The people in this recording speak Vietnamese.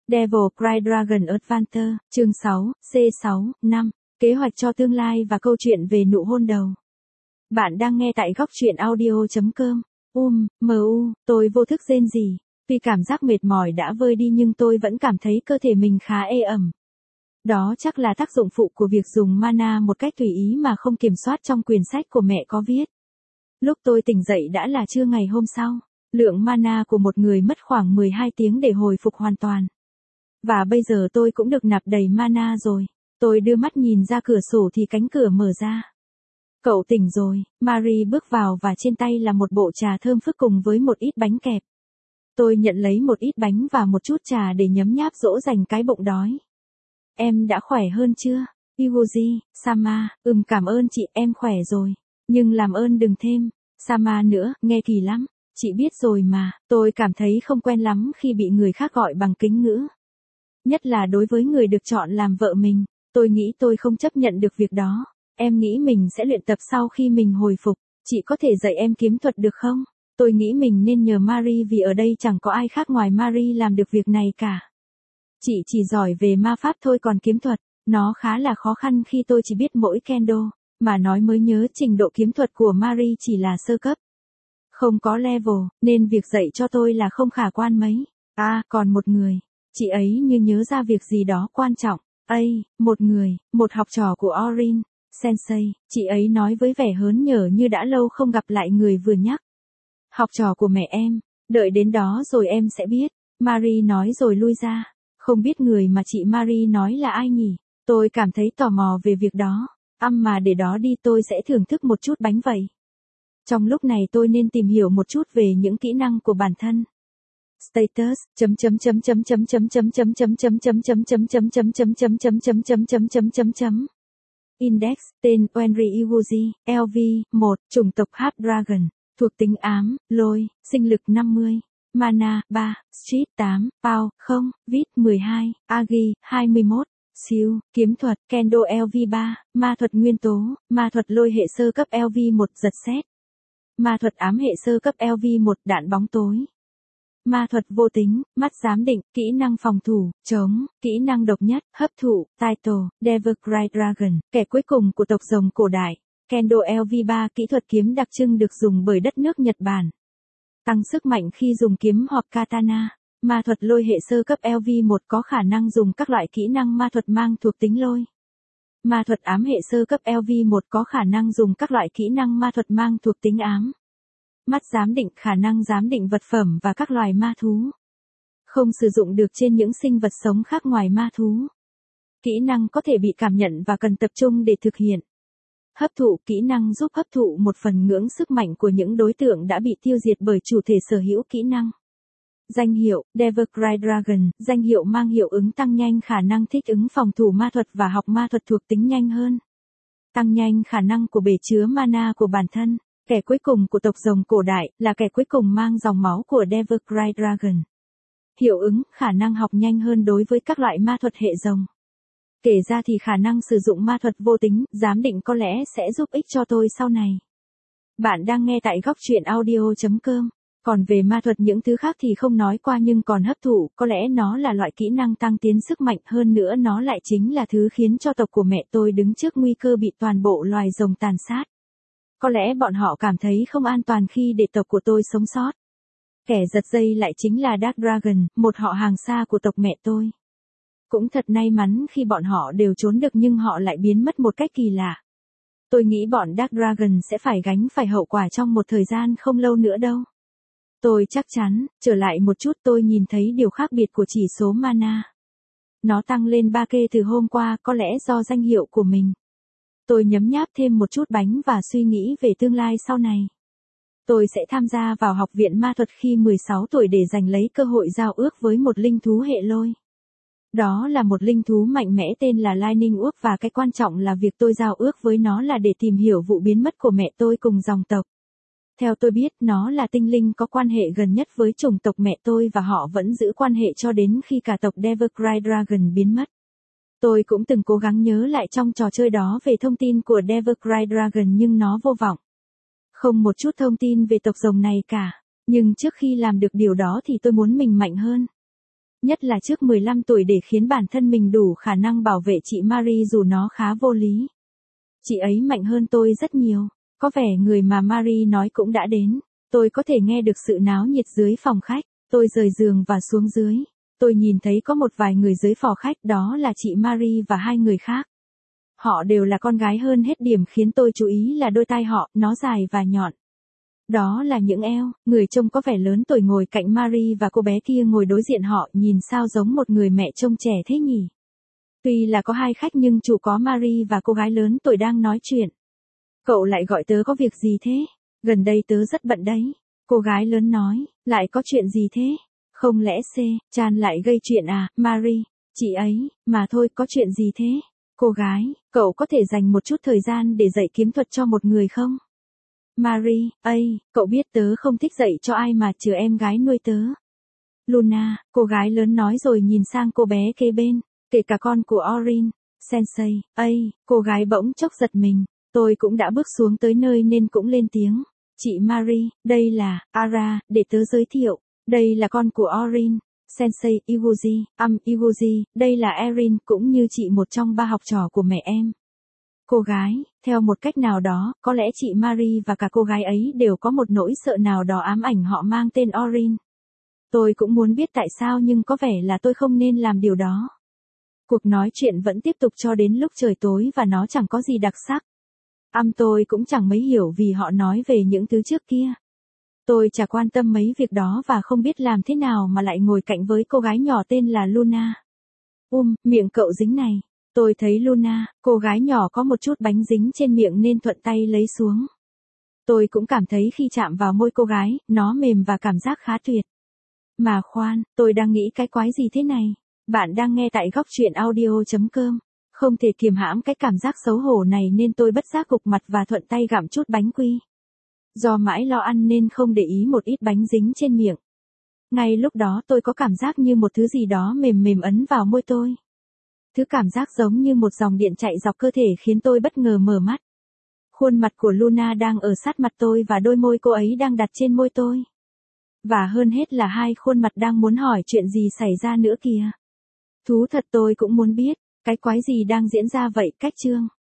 Devil Cry Dragon Adventure, chương 6, C6, 5. Kế hoạch cho tương lai và câu chuyện về nụ hôn đầu. Bạn đang nghe tại góc truyện audio.com. Tôi vô thức rên rỉ. Vì cảm giác mệt mỏi đã vơi đi nhưng tôi vẫn cảm thấy cơ thể mình khá ê ẩm. Đó chắc là tác dụng phụ của việc dùng mana một cách tùy ý mà không kiểm soát trong quyển sách của mẹ có viết. Lúc tôi tỉnh dậy đã là trưa ngày hôm sau. Lượng mana của một người mất khoảng 12 tiếng để hồi phục hoàn toàn. Và bây giờ tôi cũng được nạp đầy mana rồi. Tôi đưa mắt nhìn ra cửa sổ thì cánh cửa mở ra. Cậu tỉnh rồi, Marie bước vào và trên tay là một bộ trà thơm phức cùng với một ít bánh kẹp. Tôi nhận lấy một ít bánh và một chút trà để nhấm nháp dỗ dành cái bụng đói. Em đã khỏe hơn chưa? Iwoji, Sama, cảm ơn chị, em khỏe rồi. Nhưng làm ơn đừng thêm. Sama nữa, nghe kỳ lắm. Chị biết rồi mà, tôi cảm thấy không quen lắm khi bị người khác gọi bằng kính ngữ. Nhất là đối với người được chọn làm vợ mình. Tôi nghĩ tôi không chấp nhận được việc đó. Em nghĩ mình sẽ luyện tập sau khi mình hồi phục. Chị có thể dạy em kiếm thuật được không? Tôi nghĩ mình nên nhờ Marie vì ở đây chẳng có ai khác ngoài Marie làm được việc này cả. Chị chỉ giỏi về ma pháp thôi còn kiếm thuật, nó khá là khó khăn khi tôi chỉ biết mỗi kendo. Mà nói mới nhớ trình độ kiếm thuật của Marie chỉ là sơ cấp. Không có level, nên việc dạy cho tôi là không khả quan mấy. Còn một người. Chị ấy như nhớ ra việc gì đó quan trọng. Một học trò của Orin, Sensei, chị ấy nói với vẻ hớn hở như đã lâu không gặp lại người vừa nhắc. Học trò của mẹ em, đợi đến đó rồi em sẽ biết. Marie nói rồi lui ra. Không biết người mà chị Marie nói là ai nhỉ? Tôi cảm thấy tò mò về việc đó. Mà để đó đi tôi sẽ thưởng thức một chút bánh vậy. Trong lúc này tôi nên tìm hiểu một chút về những kỹ năng của bản thân. Status Index tên Wenry Iwoji LV 1 chủng tộc Half Dragon thuộc tính ám lôi sinh lực 50 mana 3 street 8 power 0 vit 12 agi 21 siêu kiếm thuật kendo LV 3 ma thuật nguyên tố ma thuật lôi hệ sơ cấp LV 1 giật sét ma thuật ám hệ sơ cấp LV 1 đạn bóng tối. Ma thuật vô tính, mắt giám định, kỹ năng phòng thủ, chống, kỹ năng độc nhất, hấp thụ, title, Devil Cry Dragon, kẻ cuối cùng của tộc rồng cổ đại. Kendo LV3 kỹ thuật kiếm đặc trưng được dùng bởi đất nước Nhật Bản. Tăng sức mạnh khi dùng kiếm hoặc katana. Ma thuật lôi hệ sơ cấp LV1 có khả năng dùng các loại kỹ năng ma thuật mang thuộc tính lôi. Ma thuật ám hệ sơ cấp LV1 có khả năng dùng các loại kỹ năng ma thuật mang thuộc tính ám. Mắt giám định khả năng giám định vật phẩm và các loài ma thú. Không sử dụng được trên những sinh vật sống khác ngoài ma thú. Kỹ năng có thể bị cảm nhận và cần tập trung để thực hiện. Hấp thụ kỹ năng giúp hấp thụ một phần ngưỡng sức mạnh của những đối tượng đã bị tiêu diệt bởi chủ thể sở hữu kỹ năng. Danh hiệu, Devil Cry Dragon, danh hiệu mang hiệu ứng tăng nhanh khả năng thích ứng phòng thủ ma thuật và học ma thuật thuộc tính nhanh hơn. Tăng nhanh khả năng của bể chứa mana của bản thân. Kẻ cuối cùng của tộc rồng cổ đại là kẻ cuối cùng mang dòng máu của Devil Cry Dragon. Hiệu ứng, khả năng học nhanh hơn đối với các loại ma thuật hệ rồng. Kể ra thì khả năng sử dụng ma thuật vô tính, giám định có lẽ sẽ giúp ích cho tôi sau này. Bạn đang nghe tại góc truyện audio.com. Còn về ma thuật những thứ khác thì không nói qua nhưng còn hấp thụ, có lẽ nó là loại kỹ năng tăng tiến sức mạnh hơn nữa nó lại chính là thứ khiến cho tộc của mẹ tôi đứng trước nguy cơ bị toàn bộ loài rồng tàn sát. Có lẽ bọn họ cảm thấy không an toàn khi để tộc của tôi sống sót. Kẻ giật dây lại chính là Dark Dragon, một họ hàng xa của tộc mẹ tôi. Cũng thật may mắn khi bọn họ đều trốn được nhưng họ lại biến mất một cách kỳ lạ. Tôi nghĩ bọn Dark Dragon sẽ phải gánh phải hậu quả trong một thời gian không lâu nữa đâu. Tôi chắc chắn, trở lại một chút tôi nhìn thấy điều khác biệt của chỉ số mana. Nó tăng lên 3 kê từ hôm qua có lẽ do danh hiệu của mình. Tôi nhấm nháp thêm một chút bánh và suy nghĩ về tương lai sau này. Tôi sẽ tham gia vào học viện ma thuật khi 16 tuổi để giành lấy cơ hội giao ước với một linh thú hệ lôi. Đó là một linh thú mạnh mẽ tên là Lightning Wolf và cái quan trọng là việc tôi giao ước với nó là để tìm hiểu vụ biến mất của mẹ tôi cùng dòng tộc. Theo tôi biết nó là tinh linh có quan hệ gần nhất với chủng tộc mẹ tôi và họ vẫn giữ quan hệ cho đến khi cả tộc Devil Cry Dragon biến mất. Tôi cũng từng cố gắng nhớ lại trong trò chơi đó về thông tin của Devil Cry Dragon nhưng nó vô vọng. Không một chút thông tin về tộc rồng này cả. Nhưng trước khi làm được điều đó thì tôi muốn mình mạnh hơn. Nhất là trước 15 tuổi để khiến bản thân mình đủ khả năng bảo vệ chị Marie dù nó khá vô lý. Chị ấy mạnh hơn tôi rất nhiều. Có vẻ người mà Marie nói cũng đã đến. Tôi có thể nghe được sự náo nhiệt dưới phòng khách. Tôi rời giường và xuống dưới. Tôi nhìn thấy có một vài người dưới phòng khách, đó là chị Marie và hai người khác. Họ đều là con gái, hơn hết điểm khiến tôi chú ý là đôi tai họ, nó dài và nhọn. Đó là những eo, người trông có vẻ lớn tuổi ngồi cạnh Marie và cô bé kia ngồi đối diện họ, nhìn sao giống một người mẹ trông trẻ thế nhỉ. Tuy là có hai khách nhưng chủ có Marie và cô gái lớn tuổi đang nói chuyện. Cậu lại gọi tớ có việc gì thế? Gần đây tớ rất bận đấy. Cô gái lớn nói, lại có chuyện gì thế? Không lẽ Chan lại gây chuyện à, Marie? Chị ấy, mà thôi, có chuyện gì thế? Cô gái, cậu có thể dành một chút thời gian để dạy kiếm thuật cho một người không? Marie, cậu biết tớ không thích dạy cho ai mà trừ em gái nuôi tớ. Luna, cô gái lớn nói rồi nhìn sang cô bé kế bên, kể cả con của Orin. Sensei, cô gái bỗng chốc giật mình. Tôi cũng đã bước xuống tới nơi nên cũng lên tiếng. Chị Marie, đây là Ara, để tớ giới thiệu. Đây là con của Orin. Sensei, Iguchi, đây là Erin, cũng như chị, một trong ba học trò của mẹ em. Cô gái, theo một cách nào đó, có lẽ chị Marie và cả cô gái ấy đều có một nỗi sợ nào đó ám ảnh họ mang tên Orin. Tôi cũng muốn biết tại sao nhưng có vẻ là tôi không nên làm điều đó. Cuộc nói chuyện vẫn tiếp tục cho đến lúc trời tối và nó chẳng có gì đặc sắc. Tôi cũng chẳng mấy hiểu vì họ nói về những thứ trước kia. Tôi chả quan tâm mấy việc đó và không biết làm thế nào mà lại ngồi cạnh với cô gái nhỏ tên là Luna. Miệng cậu dính này. Tôi thấy Luna, cô gái nhỏ có một chút bánh dính trên miệng nên thuận tay lấy xuống. Tôi cũng cảm thấy khi chạm vào môi cô gái, nó mềm và cảm giác khá tuyệt. Mà khoan, tôi đang nghĩ cái quái gì thế này? Bạn đang nghe tại góc truyện audio.com. Không thể kiềm hãm cái cảm giác xấu hổ này nên tôi bất giác gục mặt và thuận tay gặm chút bánh quy. Do mãi lo ăn nên không để ý một ít bánh dính trên miệng. Ngay lúc đó tôi có cảm giác như một thứ gì đó mềm mềm ấn vào môi tôi. Thứ cảm giác giống như một dòng điện chạy dọc cơ thể khiến tôi bất ngờ mở mắt. Khuôn mặt của Luna đang ở sát mặt tôi và đôi môi cô ấy đang đặt trên môi tôi. Và hơn hết là hai khuôn mặt đang muốn hỏi chuyện gì xảy ra nữa kìa. Thú thật tôi cũng muốn biết, cái quái gì đang diễn ra vậy, cách chương.